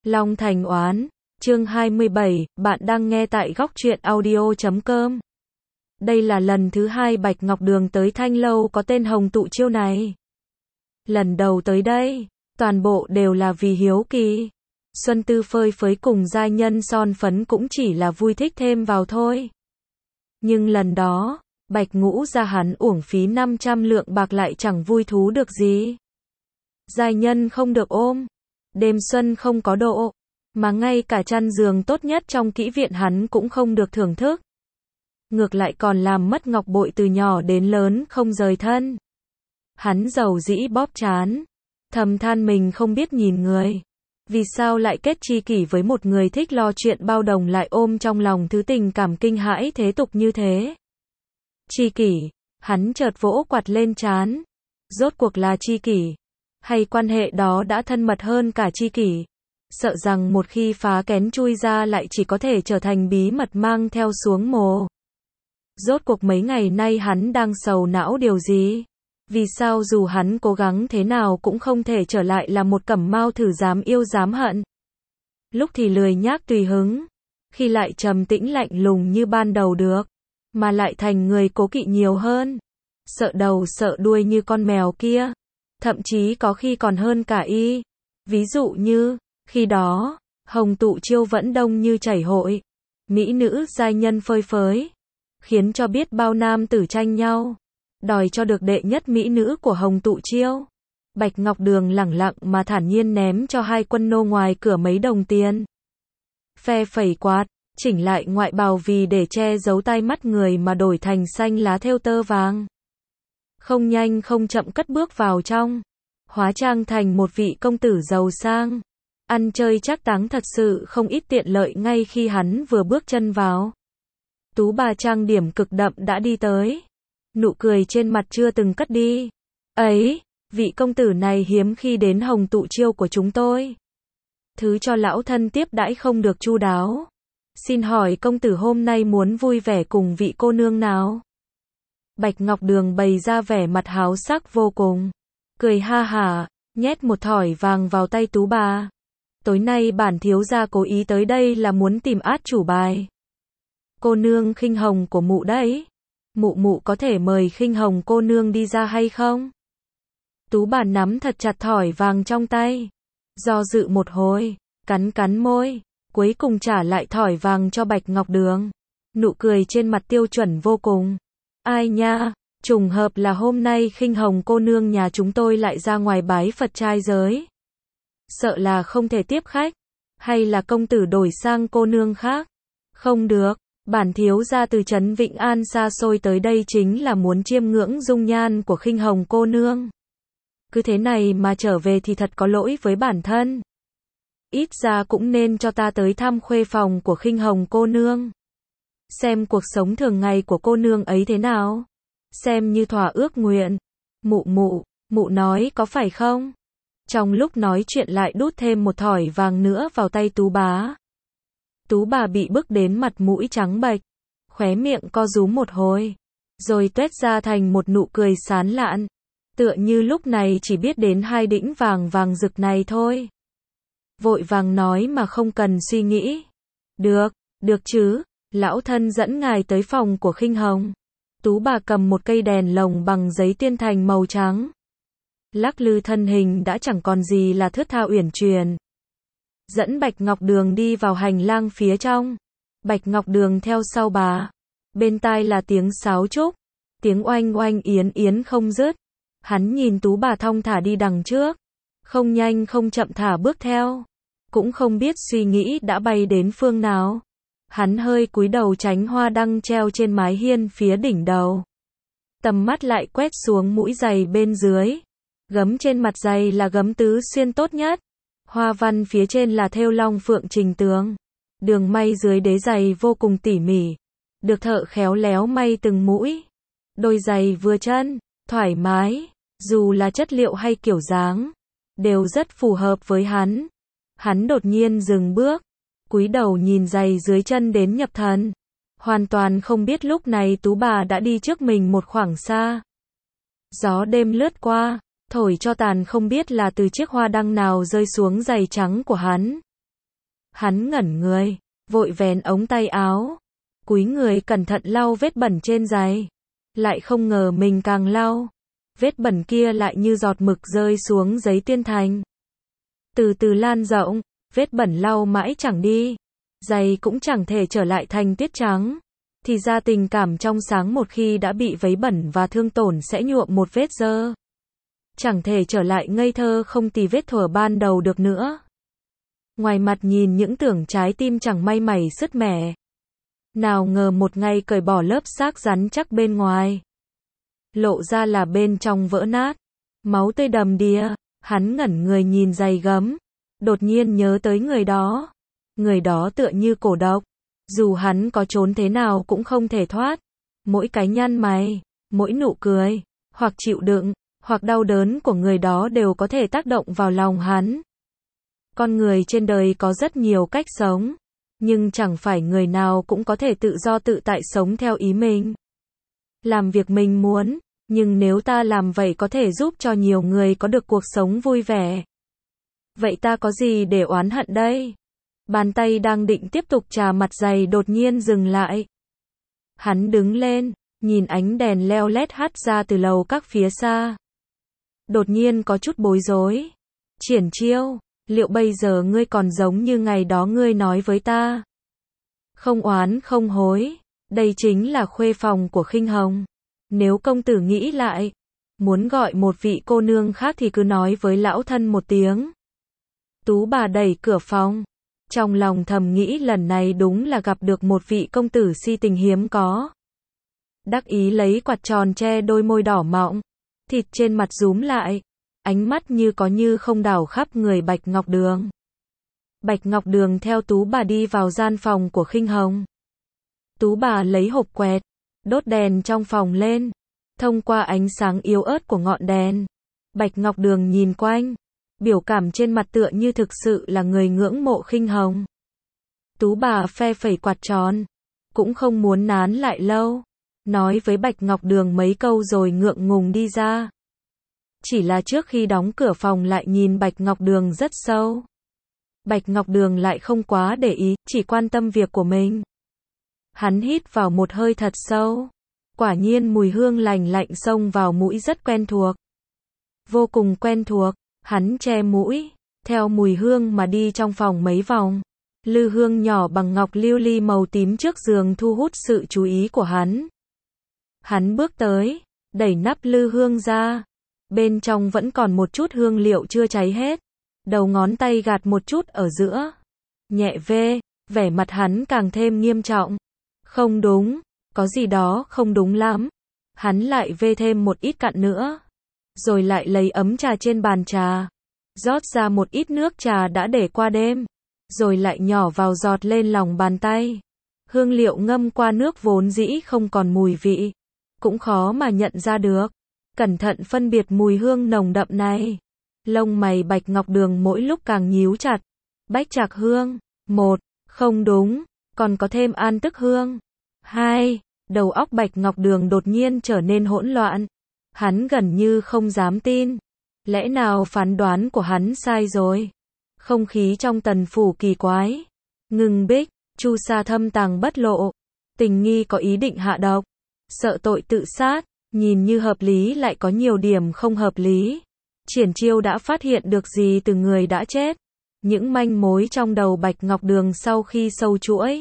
Long Thành Oán, chương 27, bạn đang nghe tại góc truyện audio.com. Đây là lần thứ hai Bạch Ngọc Đường tới thanh lâu có tên Hồng Tụ Chiêu này. Lần đầu tới đây, toàn bộ đều là vì hiếu kỳ. Xuân Tư phơi phới cùng giai nhân son phấn cũng chỉ là vui thích thêm vào thôi. Nhưng lần đó, Bạch Ngũ ra hắn uổng phí 500 lượng bạc lại chẳng vui thú được gì. Giai nhân không được ôm, đêm xuân không có độ, mà ngay cả chăn giường tốt nhất trong kỹ viện hắn cũng không được thưởng thức. Ngược lại còn làm mất ngọc bội từ nhỏ đến lớn không rời thân. Hắn dầu dĩ bóp trán, thầm than mình không biết nhìn người. Vì sao lại kết tri kỷ với một người thích lo chuyện bao đồng lại ôm trong lòng thứ tình cảm kinh hãi thế tục như thế. Tri kỷ, hắn chợt vỗ quạt lên trán. Rốt cuộc là tri kỷ, hay quan hệ đó đã thân mật hơn cả tri kỷ? Sợ rằng một khi phá kén chui ra lại chỉ có thể trở thành bí mật mang theo xuống mồ. Rốt cuộc mấy ngày nay hắn đang sầu não điều gì? Vì sao dù hắn cố gắng thế nào cũng không thể trở lại là một cẩm mao thử dám yêu dám hận? Lúc thì lười nhác tùy hứng, khi lại trầm tĩnh lạnh lùng như ban đầu được, mà lại thành người cố kỵ nhiều hơn. Sợ đầu sợ đuôi như con mèo kia, thậm chí có khi còn hơn cả y. Ví dụ như, khi đó, Hồng Tụ Chiêu vẫn đông như chảy hội, mỹ nữ giai nhân phơi phới, khiến cho biết bao nam tử tranh nhau, đòi cho được đệ nhất mỹ nữ của Hồng Tụ Chiêu. Bạch Ngọc Đường lẳng lặng mà thản nhiên ném cho hai quân nô ngoài cửa mấy đồng tiền. Phe phẩy quạt, chỉnh lại ngoại bào vì để che giấu tai mắt người mà đổi thành xanh lá thêu tơ vàng. Không nhanh không chậm cất bước vào trong, hóa trang thành một vị công tử giàu sang. Ăn chơi trác táng thật sự không ít tiện lợi ngay khi hắn vừa bước chân vào. Tú bà trang điểm cực đậm đã đi tới. Nụ cười trên mặt chưa từng cất đi. Ấy, vị công tử này hiếm khi đến Hồng Tụ Chiêu của chúng tôi. Thứ cho lão thân tiếp đãi không được chu đáo. Xin hỏi công tử hôm nay muốn vui vẻ cùng vị cô nương nào? Bạch Ngọc Đường bày ra vẻ mặt háo sắc vô cùng. Cười ha hả, nhét một thỏi vàng vào tay tú bà. Tối nay bản thiếu gia cố ý tới đây là muốn tìm át chủ bài. Cô nương Khinh Hồng của mụ đấy. Mụ có thể mời Khinh Hồng cô nương đi ra hay không? Tú bà nắm thật chặt thỏi vàng trong tay. Do dự một hồi, cắn môi, cuối cùng trả lại thỏi vàng cho Bạch Ngọc Đường. Nụ cười trên mặt tiêu chuẩn vô cùng. Ai nha, trùng hợp là hôm nay Khinh Hồng cô nương nhà chúng tôi lại ra ngoài bái Phật trai giới. Sợ là không thể tiếp khách, hay là công tử đổi sang cô nương khác? Không được, bản thiếu gia từ trấn Vĩnh An xa xôi tới đây chính là muốn chiêm ngưỡng dung nhan của Khinh Hồng cô nương. Cứ thế này mà trở về thì thật có lỗi với bản thân. Ít ra cũng nên cho ta tới thăm khuê phòng của Khinh Hồng cô nương. Xem cuộc sống thường ngày của cô nương ấy thế nào. Xem như thỏa ước nguyện. Mụ nói có phải không? Trong lúc nói chuyện lại đút thêm một thỏi vàng nữa vào tay tú bá. Tú bà bị bức đến mặt mũi trắng bệch, khóe miệng co rúm một hồi, rồi tuét ra thành một nụ cười sán lạn, tựa như lúc này chỉ biết đến hai đĩnh vàng vàng rực này thôi. Vội vàng nói mà không cần suy nghĩ. Được chứ, lão thân dẫn ngài tới phòng của Khinh Hồng. Tú bà cầm một cây đèn lồng bằng giấy tuyên thành màu trắng. Lắc lư thân hình đã chẳng còn gì là thướt tha uyển chuyển. Dẫn Bạch Ngọc Đường đi vào hành lang phía trong. Bạch Ngọc Đường theo sau bà. Bên tai là tiếng sáo trúc, tiếng oanh oanh yến yến không dứt. Hắn nhìn tú bà thong thả đi đằng trước, không nhanh không chậm thả bước theo, cũng không biết suy nghĩ đã bay đến phương nào. Hắn hơi cúi đầu tránh hoa đăng treo trên mái hiên phía đỉnh đầu. Tầm mắt lại quét xuống mũi giày bên dưới. Gấm trên mặt giày là gấm tứ xuyên tốt nhất. Hoa văn phía trên là thêu long phượng trình tường. Đường may dưới đế giày vô cùng tỉ mỉ, được thợ khéo léo may từng mũi. Đôi giày vừa chân, thoải mái, dù là chất liệu hay kiểu dáng, đều rất phù hợp với hắn. Hắn đột nhiên dừng bước, cúi đầu nhìn giày dưới chân đến nhập thần. Hoàn toàn không biết lúc này tú bà đã đi trước mình một khoảng xa. Gió đêm lướt qua, thổi cho tàn không biết là từ chiếc hoa đăng nào rơi xuống giày trắng của hắn. Hắn ngẩn người, vội vén ống tay áo, cúi người cẩn thận lau vết bẩn trên giày. Lại không ngờ mình càng lau, vết bẩn kia lại như giọt mực rơi xuống giấy tuyên thành. Từ từ lan rộng, vết bẩn lau mãi chẳng đi, giày cũng chẳng thể trở lại thành tuyết trắng. Thì ra tình cảm trong sáng một khi đã bị vấy bẩn và thương tổn sẽ nhuộm một vết dơ. Chẳng thể trở lại ngây thơ không tì vết thuở ban đầu được nữa. Ngoài mặt nhìn những tưởng trái tim chẳng may mảy sứt mẻ. Nào ngờ một ngày cởi bỏ lớp xác rắn chắc bên ngoài. Lộ ra là bên trong vỡ nát. Máu tươi đầm đìa, hắn ngẩn người nhìn giày gấm. Đột nhiên nhớ tới người đó. Người đó tựa như cổ độc. Dù hắn có trốn thế nào cũng không thể thoát. Mỗi cái nhăn mày, mỗi nụ cười, hoặc chịu đựng, hoặc đau đớn của người đó đều có thể tác động vào lòng hắn. Con người trên đời có rất nhiều cách sống, nhưng chẳng phải người nào cũng có thể tự do tự tại sống theo ý mình. Làm việc mình muốn, nhưng nếu ta làm vậy có thể giúp cho nhiều người có được cuộc sống vui vẻ. Vậy ta có gì để oán hận đây? Bàn tay đang định tiếp tục chà mặt giày đột nhiên dừng lại. Hắn đứng lên, nhìn ánh đèn leo lét hắt ra từ lầu các phía xa. Đột nhiên có chút bối rối. Triển Chiêu, liệu bây giờ ngươi còn giống như ngày đó ngươi nói với ta? Không oán không hối, đây chính là khuê phòng của Khinh Hồng. Nếu công tử nghĩ lại, muốn gọi một vị cô nương khác thì cứ nói với lão thân một tiếng. Tú bà đẩy cửa phòng. Trong lòng thầm nghĩ lần này đúng là gặp được một vị công tử si tình hiếm có. Đắc ý lấy quạt tròn che đôi môi đỏ mọng, thịt trên mặt rúm lại, ánh mắt như có như không đảo khắp người Bạch Ngọc Đường. Bạch Ngọc Đường theo Tú bà đi vào gian phòng của Khinh Hồng. Tú bà lấy hộp quẹt, đốt đèn trong phòng lên. Thông qua ánh sáng yếu ớt của ngọn đèn, Bạch Ngọc Đường nhìn quanh. Biểu cảm trên mặt tựa như thực sự là người ngưỡng mộ Khinh Hồng. Tú bà phe phẩy quạt tròn, cũng không muốn nán lại lâu, nói với Bạch Ngọc Đường mấy câu rồi ngượng ngùng đi ra. Chỉ là trước khi đóng cửa phòng lại nhìn Bạch Ngọc Đường rất sâu. Bạch Ngọc Đường lại không quá để ý, chỉ quan tâm việc của mình. Hắn hít vào một hơi thật sâu. Quả nhiên mùi hương lành lạnh xông vào mũi rất quen thuộc. Vô cùng quen thuộc. Hắn che mũi, theo mùi hương mà đi trong phòng mấy vòng. Lư hương nhỏ bằng ngọc lưu ly màu tím trước giường thu hút sự chú ý của hắn. Hắn bước tới, đẩy nắp lư hương ra. Bên trong vẫn còn một chút hương liệu chưa cháy hết. Đầu ngón tay gạt một chút ở giữa. Nhẹ vê, vẻ mặt hắn càng thêm nghiêm trọng. Không đúng, có gì đó không đúng lắm. Hắn lại vê thêm một ít cặn nữa. Rồi lại lấy ấm trà trên bàn trà, rót ra một ít nước trà đã để qua đêm, rồi lại nhỏ vào giọt lên lòng bàn tay. Hương liệu ngâm qua nước vốn dĩ không còn mùi vị, cũng khó mà nhận ra được. Cẩn thận phân biệt mùi hương nồng đậm này. Lông mày Bạch Ngọc Đường mỗi lúc càng nhíu chặt. Bách Trạc hương, 1, không đúng, còn có thêm An Tức hương. 2, đầu óc Bạch Ngọc Đường đột nhiên trở nên hỗn loạn. Hắn gần như không dám tin. Lẽ nào phán đoán của hắn sai rồi? Không khí trong tần phủ kỳ quái. Ngưng bích, Chu Sa thâm tàng bất lộ. Tình nghi có ý định hạ độc. Sợ tội tự sát, nhìn như hợp lý lại có nhiều điểm không hợp lý. Triển Chiêu đã phát hiện được gì từ người đã chết? Những manh mối trong đầu Bạch Ngọc Đường sau khi sâu chuỗi.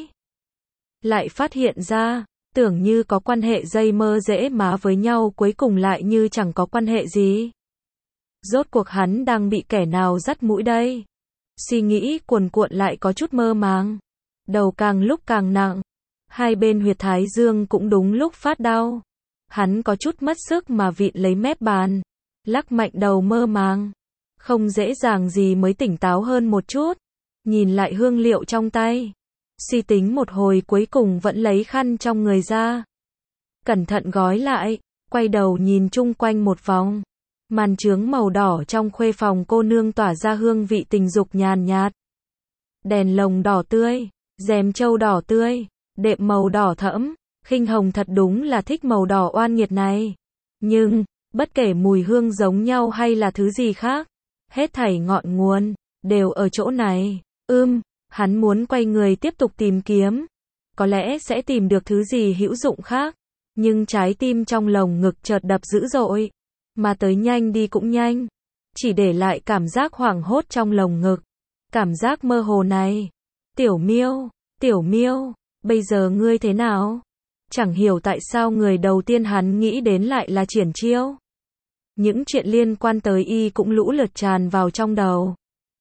Lại phát hiện ra. Tưởng như có quan hệ dây mơ dễ má với nhau cuối cùng lại như chẳng có quan hệ gì. Rốt cuộc hắn đang bị kẻ nào dắt mũi đây? Suy nghĩ cuồn cuộn lại có chút mơ màng. Đầu càng lúc càng nặng. Hai bên huyệt thái dương cũng đúng lúc phát đau. Hắn có chút mất sức mà vịn lấy mép bàn. Lắc mạnh đầu mơ màng. Không dễ dàng gì mới tỉnh táo hơn một chút. Nhìn lại hương liệu trong tay. Suy tính một hồi cuối cùng vẫn lấy khăn trong người ra. Cẩn thận gói lại, quay đầu nhìn chung quanh một vòng. Màn chướng màu đỏ trong khuê phòng cô nương tỏa ra hương vị tình dục nhàn nhạt. Đèn lồng đỏ tươi, rèm châu đỏ tươi, đệm màu đỏ thẫm. Khinh Hồng thật đúng là thích màu đỏ oan nghiệt này. Nhưng, bất kể mùi hương giống nhau hay là thứ gì khác, hết thảy ngọn nguồn, đều ở chỗ này. Hắn muốn quay người tiếp tục tìm kiếm. Có lẽ sẽ tìm được thứ gì hữu dụng khác. Nhưng trái tim trong lồng ngực chợt đập dữ dội. Mà tới nhanh đi cũng nhanh. Chỉ để lại cảm giác hoảng hốt trong lồng ngực. Cảm giác mơ hồ này. Tiểu Miêu, bây giờ ngươi thế nào? Chẳng hiểu tại sao người đầu tiên hắn nghĩ đến lại là Triển Chiêu. Những chuyện liên quan tới y cũng lũ lượt tràn vào trong đầu.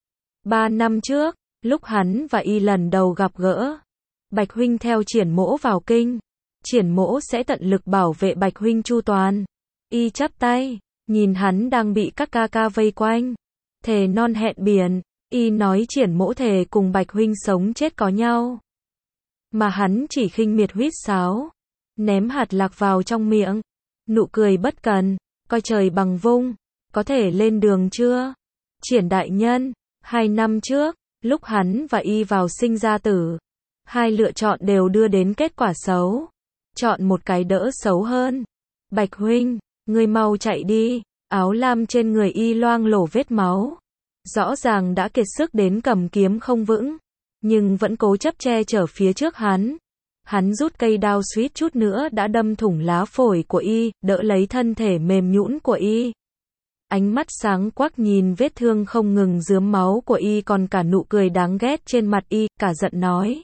3 năm trước, lúc hắn và y lần đầu gặp gỡ, Bạch huynh theo Triển Mỗ vào kinh. Triển Mỗ sẽ tận lực bảo vệ Bạch huynh chu toàn. Y chắp tay, nhìn hắn đang bị các ca ca vây quanh. Thề non hẹn biển, y nói Triển Mỗ thề cùng Bạch huynh sống chết có nhau. Mà hắn chỉ khinh miệt huýt sáo, ném hạt lạc vào trong miệng. Nụ cười bất cần, coi trời bằng vung, có thể lên đường chưa? Triển đại nhân, 2 năm trước, lúc hắn và y vào sinh ra tử, hai lựa chọn đều đưa đến kết quả xấu. Chọn một cái đỡ xấu hơn. Bạch huynh, ngươi mau chạy đi. Áo lam trên người y loang lổ vết máu. Rõ ràng đã kiệt sức đến cầm kiếm không vững, nhưng vẫn cố chấp che chở phía trước hắn. Hắn rút cây đao suýt chút nữa đã đâm thủng lá phổi của y, đỡ lấy thân thể mềm nhũn của y. Ánh mắt sáng quắc nhìn vết thương không ngừng rướm máu của y còn cả nụ cười đáng ghét trên mặt y, cả giận nói.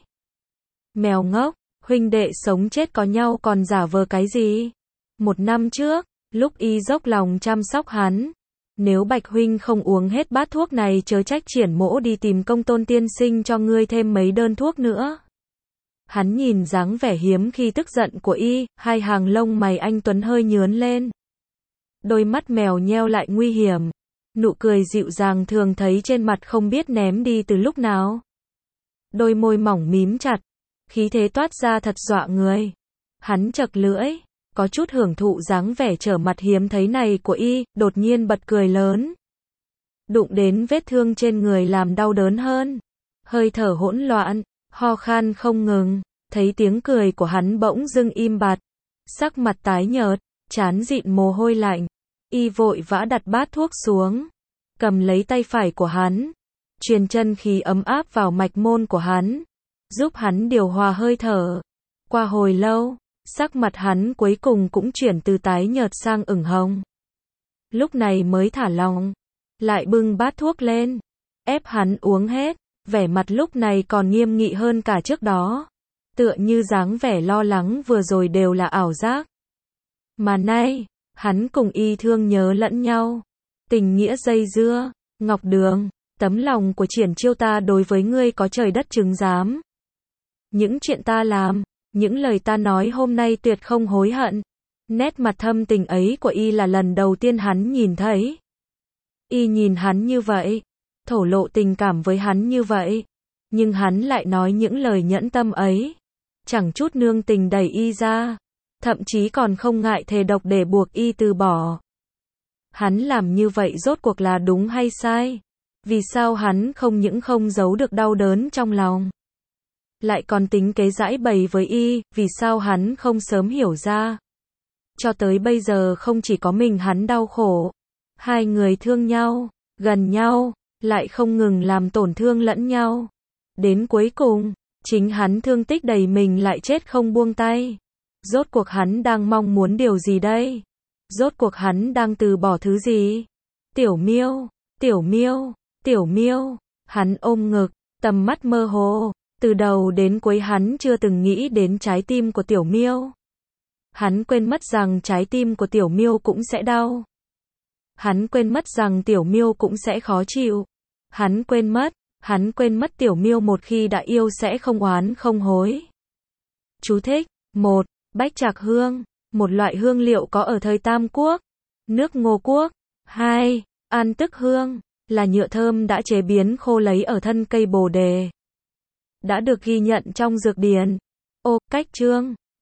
Mèo ngốc, huynh đệ sống chết có nhau còn giả vờ cái gì? 1 năm trước, lúc y dốc lòng chăm sóc hắn, nếu Bạch huynh không uống hết bát thuốc này chớ trách Triển Mỗ đi tìm Công Tôn tiên sinh cho ngươi thêm mấy đơn thuốc nữa. Hắn nhìn dáng vẻ hiếm khi tức giận của y, hai hàng lông mày anh tuấn hơi nhướn lên. Đôi mắt mèo nheo lại nguy hiểm. Nụ cười dịu dàng thường thấy trên mặt không biết ném đi từ lúc nào. Đôi môi mỏng mím chặt, khí thế toát ra thật dọa người. Hắn chậc lưỡi, có chút hưởng thụ dáng vẻ trở mặt hiếm thấy này của y, đột nhiên bật cười lớn. Đụng đến vết thương trên người làm đau đớn hơn. Hơi thở hỗn loạn, ho khan không ngừng, thấy tiếng cười của hắn bỗng dưng im bặt. Sắc mặt tái nhợt, trán dịn mồ hôi lạnh. Y vội vã đặt bát thuốc xuống, cầm lấy tay phải của hắn, truyền chân khí ấm áp vào mạch môn của hắn, giúp hắn điều hòa hơi thở. Qua hồi lâu, sắc mặt hắn cuối cùng cũng chuyển từ tái nhợt sang ửng hồng. Lúc này mới thả lỏng, lại bưng bát thuốc lên, ép hắn uống hết, vẻ mặt lúc này còn nghiêm nghị hơn cả trước đó. Tựa như dáng vẻ lo lắng vừa rồi đều là ảo giác. Mà nay, hắn cùng y thương nhớ lẫn nhau. Tình nghĩa dây dưa, Ngọc Đường, tấm lòng của Triển Chiêu ta đối với ngươi có trời đất chứng giám. Những chuyện ta làm, những lời ta nói hôm nay tuyệt không hối hận. Nét mặt thâm tình ấy của y là lần đầu tiên hắn nhìn thấy. Y nhìn hắn như vậy, thổ lộ tình cảm với hắn như vậy, nhưng hắn lại nói những lời nhẫn tâm ấy, chẳng chút nương tình đẩy y ra, thậm chí còn không ngại thề độc để buộc y từ bỏ. Hắn làm như vậy rốt cuộc là đúng hay sai? Vì sao hắn không những không giấu được đau đớn trong lòng, lại còn tính kế giãi bày với y, vì sao hắn không sớm hiểu ra? Cho tới bây giờ không chỉ có mình hắn đau khổ, hai người thương nhau, gần nhau, lại không ngừng làm tổn thương lẫn nhau. Đến cuối cùng, chính hắn thương tích đầy mình lại chết không buông tay. Rốt cuộc hắn đang mong muốn điều gì đây? Rốt cuộc hắn đang từ bỏ thứ gì? Tiểu Miêu, Tiểu Miêu, Tiểu Miêu, hắn ôm ngực, tầm mắt mơ hồ, từ đầu đến cuối hắn chưa từng nghĩ đến trái tim của Tiểu Miêu. Hắn quên mất rằng trái tim của Tiểu Miêu cũng sẽ đau. Hắn quên mất rằng Tiểu Miêu cũng sẽ khó chịu. Hắn quên mất Tiểu Miêu một khi đã yêu sẽ không oán không hối. Chú thích: 1. Bách trạc hương, một loại hương liệu có ở thời Tam Quốc, nước Ngô Quốc. 2. An tức hương, là nhựa thơm đã chế biến khô lấy ở thân cây bồ đề. Đã được ghi nhận trong dược điển. Cách chương